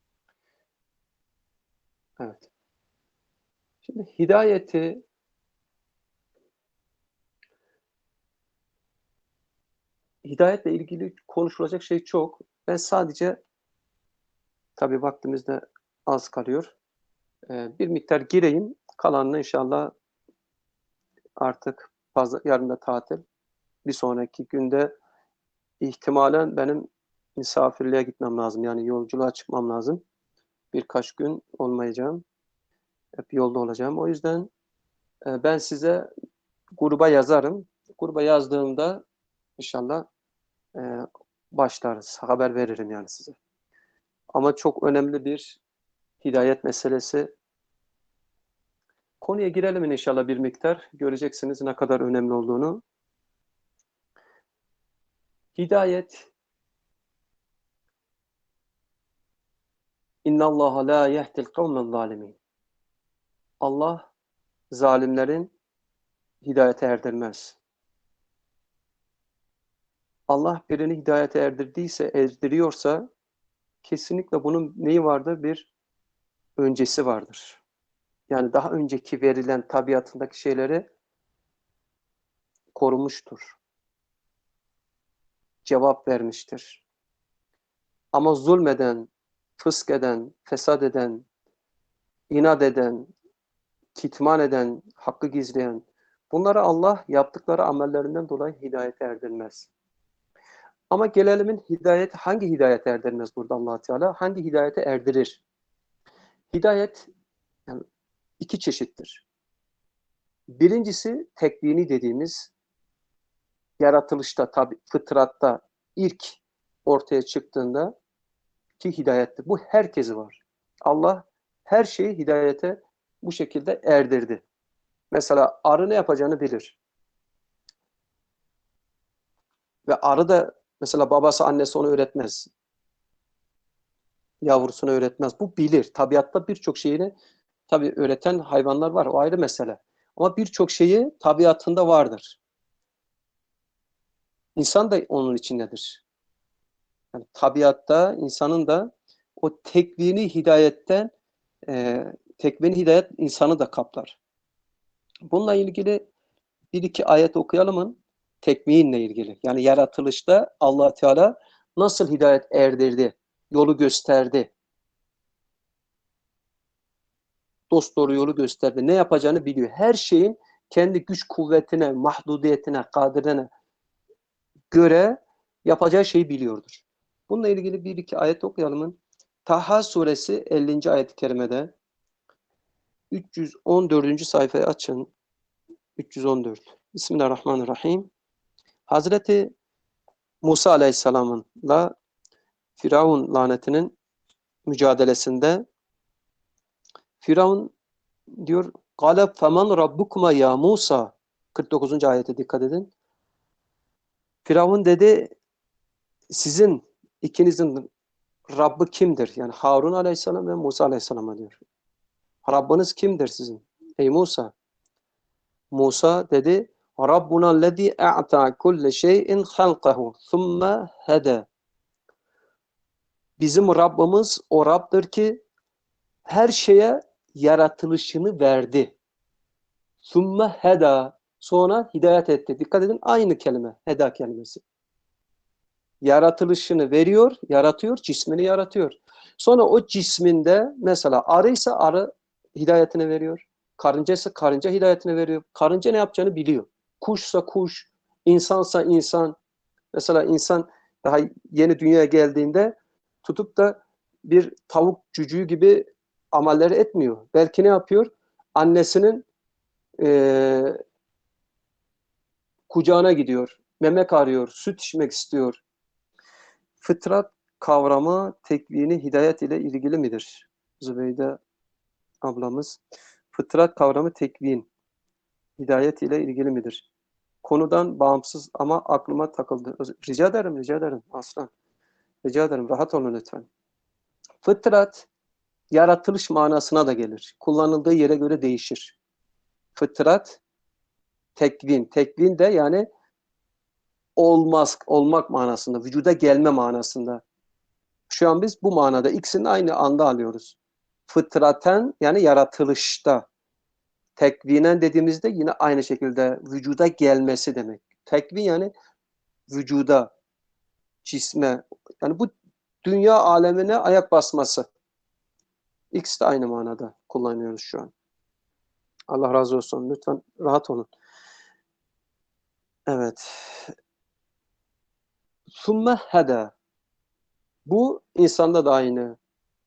Evet. Şimdi hidayeti hidayetle ilgili konuşulacak şey çok. Ben sadece tabii vaktimiz de az kalıyor. Ee, bir miktar gireyim. Kalanını inşallah artık fazla, yarın da tatil. Bir sonraki günde ihtimalen benim misafirliğe gitmem lazım. Yani yolculuğa çıkmam lazım. Birkaç gün olmayacağım. Hep yolda olacağım. O yüzden e, ben size gruba yazarım. Gruba yazdığımda inşallah e, başlarız. Haber veririm yani size. Ama çok önemli bir hidayet meselesi. Konuya girelim inşallah bir miktar. Göreceksiniz ne kadar önemli olduğunu. Hidayet İnnallaha la yehdil kavmel zalimin. Allah zalimlerin hidayete erdirmez. Allah birini hidayete erdirdiyse, erdiriyorsa kesinlikle bunun neyi vardır? Bir öncesi vardır. Yani daha önceki verilen tabiatındaki şeyleri korumuştur. Cevap vermiştir. Ama zulmeden, fısk eden, fesat eden, inat eden, kitman eden, hakkı gizleyen, bunlara Allah yaptıkları amellerinden dolayı hidayete erdirmez. Ama gelelimin hidayet, hangi hidayete erdirmez burada Allah Teala? Hangi hidayete erdirir? Hidayet yani iki çeşittir. Birincisi tekvini dediğimiz yaratılışta, tabi fıtratta ilk ortaya çıktığında ki hidayettir. Bu herkesi var. Allah her şeyi hidayete bu şekilde erdirdi. Mesela arı ne yapacağını bilir. Ve arı da mesela babası annesi onu öğretmez. Yavrusuna öğretmez. Bu bilir. Tabiatta birçok şeyini tabii öğreten hayvanlar var. O ayrı mesele. Ama birçok şeyi tabiatında vardır. İnsan da onun içindedir. Yani tabiatta insanın da o tekvini hidayetten e, tekvini hidayet insanı da kaplar. Bununla ilgili bir iki ayet okuyalımın tekvinle ilgili. Yani yaratılışta Allah Teala nasıl hidayet erdirdi, yolu gösterdi. Dosdoğru yolu gösterdi. Ne yapacağını biliyor. Her şeyin kendi güç kuvvetine, mahdudiyetine, kadirine göre yapacağı şeyi biliyordur. Bununla ilgili bir iki ayet okuyalım. Taha suresi ellinci ayet-i kerimede üç yüz on dördüncü sayfayı açın. üç yüz on dört. Bismillahirrahmanirrahim. Hazreti Musa Aleyhisselam'ınla Firavun lanetinin mücadelesinde Firavun diyor قَالَ فَمَنْ رَبُّكُمَا ya Musa kırk dokuzuncu ayete dikkat edin. Firavun dedi sizin ikinizin Rabbi kimdir? Yani Harun Aleyhisselam ve Musa Aleyhisselam'a diyor. Rabbiniz kimdir sizin? Ey Musa. Musa dedi Rabbuna lezî e'ta kulle şeyin halqahu thumme hede. Bizim Rabbimiz o Rab'dır ki her şeye yaratılışını verdi. Thumme heda. Sonra hidayet etti. Dikkat edin aynı kelime. Heda kelimesi. Yaratılışını veriyor, yaratıyor, cismini yaratıyor. Sonra o cisminde mesela arıysa arı hidayetini veriyor. Karınca ise karınca hidayetini veriyor. Karınca ne yapacağını biliyor. Kuşsa kuş, insansa insan. Mesela insan daha yeni dünyaya geldiğinde tutup da bir tavuk cücüğü gibi amelleri etmiyor. Belki ne yapıyor? Annesinin e, kucağına gidiyor. Memek arıyor, süt içmek istiyor. Fıtrat kavramı tekvini hidayet ile ilgili midir? Zübeyde ablamız. Fıtrat kavramı tekvin, hidayet ile ilgili midir? Konudan bağımsız ama aklıma takıldı. Rica ederim, rica ederim Aslan. Rica ederim, rahat olun lütfen. Fıtrat, yaratılış manasına da gelir. Kullanıldığı yere göre değişir. Fıtrat, tekvin. Tekvin de yani olmaz, olmak manasında, vücuda gelme manasında. Şu an biz bu manada ikisini aynı anda alıyoruz. Fıtraten yani yaratılışta. Tekvinen dediğimizde yine aynı şekilde vücuda gelmesi demek. Tekvin yani vücuda, cisme, yani bu dünya alemine ayak basması. İkisi de aynı manada kullanıyoruz şu an. Allah razı olsun. Lütfen rahat olun. Evet. Sümme heda. Bu insanda da aynı.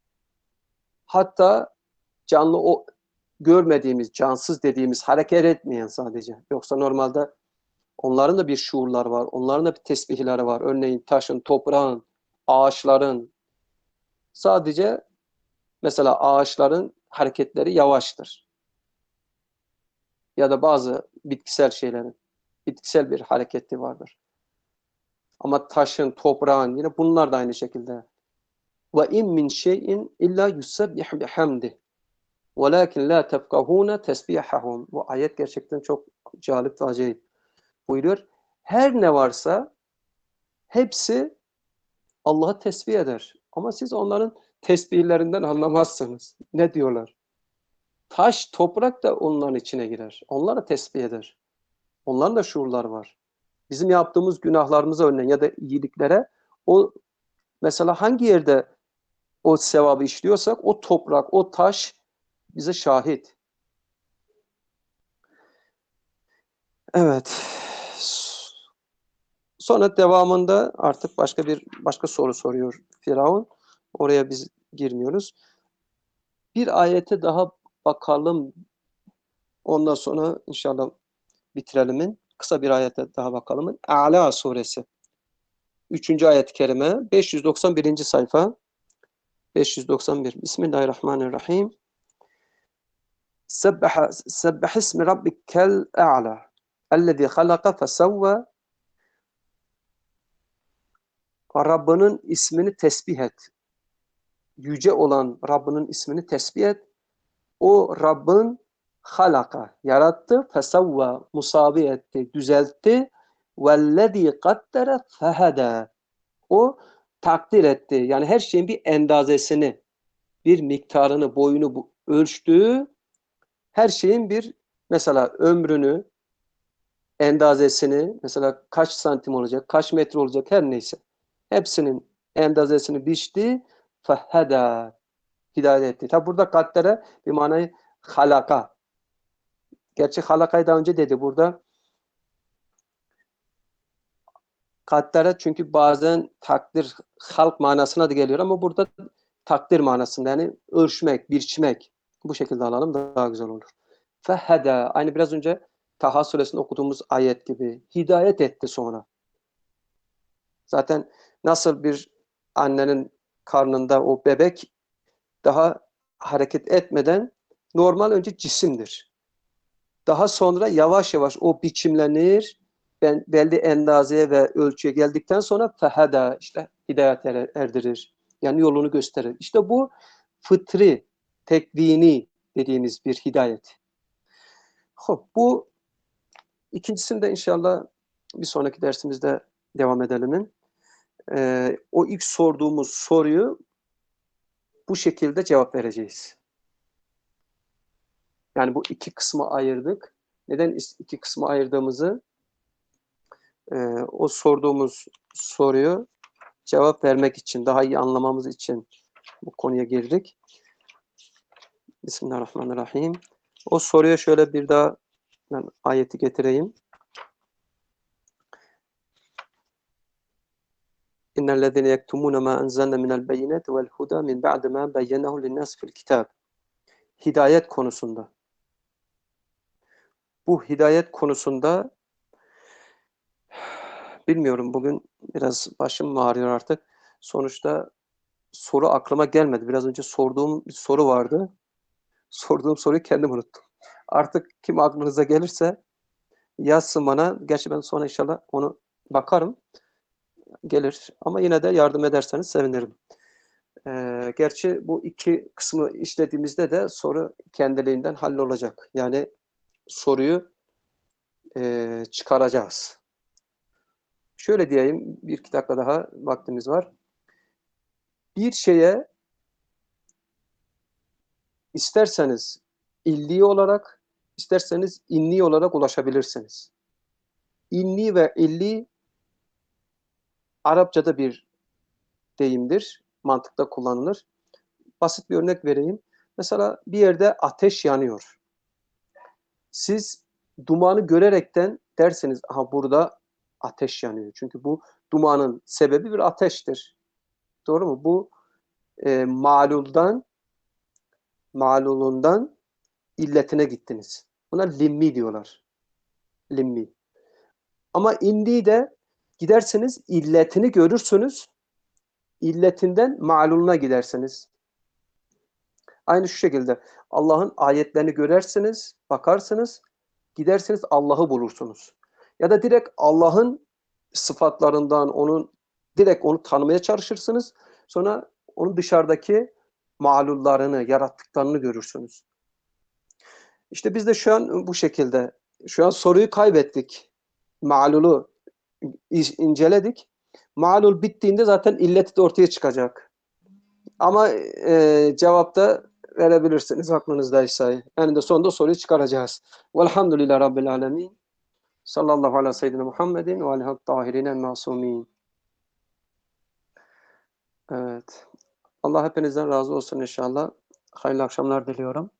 Hatta canlı o görmediğimiz, cansız dediğimiz, hareket etmeyen sadece. Yoksa normalde onların da bir şuurları var. Onların da bir tesbihleri var. Örneğin taşın, toprağın, ağaçların. Sadece mesela ağaçların hareketleri yavaştır. Ya da bazı bitkisel şeylerin bitkisel bir hareketi vardır. Ama taşın, toprağın yine bunlar da aynı şekilde. Ve in min şeyin illa yusabbihu bihamdi. Velakin la tefkahuna tesbihahum. Bu ayet gerçekten çok cazip ve acayip. Buyuruyor. Her ne varsa hepsi Allah'ı tesbih eder. Ama siz onların tesbihlerinden anlamazsınız. Ne diyorlar? Taş, toprak da onların içine girer. Onlar da tesbih eder. Onların da şuurları var. Bizim yaptığımız günahlarımıza örneğin ya da iyiliklere o mesela hangi yerde o sevabı işliyorsak o toprak, o taş bize şahit. Evet. Sonra devamında artık başka bir başka soru soruyor Firavun. Oraya biz girmiyoruz. Bir ayete daha bakalım. Ondan sonra inşallah bitirelim. Kısa bir ayete daha bakalım. A'la suresi. Üçüncü ayet-i kerime. beş yüz doksan birinci sayfa. beş yüz doksan bir. Bismillahirrahmanirrahim. Sebbaha sebbah ismi rabbikel a'la. Ellezî halaka fesevve. Rabbinin ismini tesbih et. Yüce olan Rabbinin ismini tesbih et. O Rabbin halaka, yarattı, fesevve, musavi etti, düzeltti. Vellezî kaddere fehedâ. O takdir etti. Yani her şeyin bir endazesini, bir miktarını, boyunu ölçtüğü, her şeyin bir mesela ömrünü, endazesini, mesela kaç santim olacak, kaç metre olacak her neyse. Hepsinin endazesini biçti. Fehedâ. Hidayet etti. Tabi burada kaddere bir manayı halaka. Gerçi halakayı daha önce dedi burada. Kaddere çünkü bazen takdir, halk manasına da geliyor ama burada takdir manasında yani ölçmek, biçmek. Bu şekilde alalım daha güzel olur. Fehedâ. Aynı biraz önce Taha suresinde okuduğumuz ayet gibi. Hidayet etti sonra. Zaten nasıl bir annenin karnında o bebek daha hareket etmeden normal önce cisimdir. Daha sonra yavaş yavaş o biçimlenir, ben, belli endazeye ve ölçüye geldikten sonra feheda, işte hidayet erdirir. Yani yolunu gösterir. İşte bu fıtri, tekvini dediğimiz bir hidayet. Hop, bu ikincisini de inşallah bir sonraki dersimizde devam edelim. Ee, o ilk sorduğumuz soruyu bu şekilde cevap vereceğiz. Yani bu iki kısma ayırdık. Neden iki kısma ayırdığımızı, e, o sorduğumuz soruyu cevap vermek için, daha iyi anlamamız için bu konuya girdik. Bismillahirrahmanirrahim. O soruya şöyle bir daha ben ayeti getireyim. İnnellezîne yektumûne mâ enzalne minel beyinâti vel hudâ min ba'di mâ beyyennehu linnâs fil kitâb. Hidayet konusunda. Bu hidayet konusunda bilmiyorum, bugün biraz başım ağrıyor artık. Sonuçta soru aklıma gelmedi. Biraz önce sorduğum bir soru vardı. Sorduğum soruyu kendim unuttum. Artık kim aklınıza gelirse yazsın bana. Gerçi ben sonra inşallah onu bakarım. Gelir. Ama yine de yardım ederseniz sevinirim. Ee, gerçi bu iki kısmı işlediğimizde de soru kendiliğinden hallolacak. Yani soruyu e, çıkaracağız. Şöyle diyeyim, bir iki dakika daha vaktimiz var. Bir şeye isterseniz illi olarak, isterseniz inni olarak ulaşabilirsiniz. İnni ve illi Arapçada bir deyimdir. Mantıkta kullanılır. Basit bir örnek vereyim. Mesela bir yerde ateş yanıyor. Siz dumanı görerekten derseniz, aha burada ateş yanıyor. Çünkü bu dumanın sebebi bir ateştir. Doğru mu? Bu e, maluldan malulundan illetine gittiniz. Buna limmi diyorlar. Limmi. Ama indi de giderseniz illetini görürsünüz. İlletinden maluluna gidersiniz. Aynı şu şekilde Allah'ın ayetlerini görersiniz, bakarsınız, gidersiniz Allah'ı bulursunuz. Ya da direkt Allah'ın sıfatlarından, onun direkt onu tanımaya çalışırsınız. Sonra onun dışarıdaki malullarını, yarattıklarını görürsünüz. İşte biz de şu an bu şekilde, şu an soruyu kaybettik. Malulu inceledik. Malul bittiğinde zaten illeti de ortaya çıkacak. Ama e, cevapta verebilirsiniz aklınızdaysa. Yani de sonunda soruyu çıkaracağız. Velhamdülillah Rabbil Alemin. Sallallahu ala seyyidina Muhammedin ve alihi tahirine masumin. Evet. Allah hepinizden razı olsun inşallah. Hayırlı akşamlar diliyorum.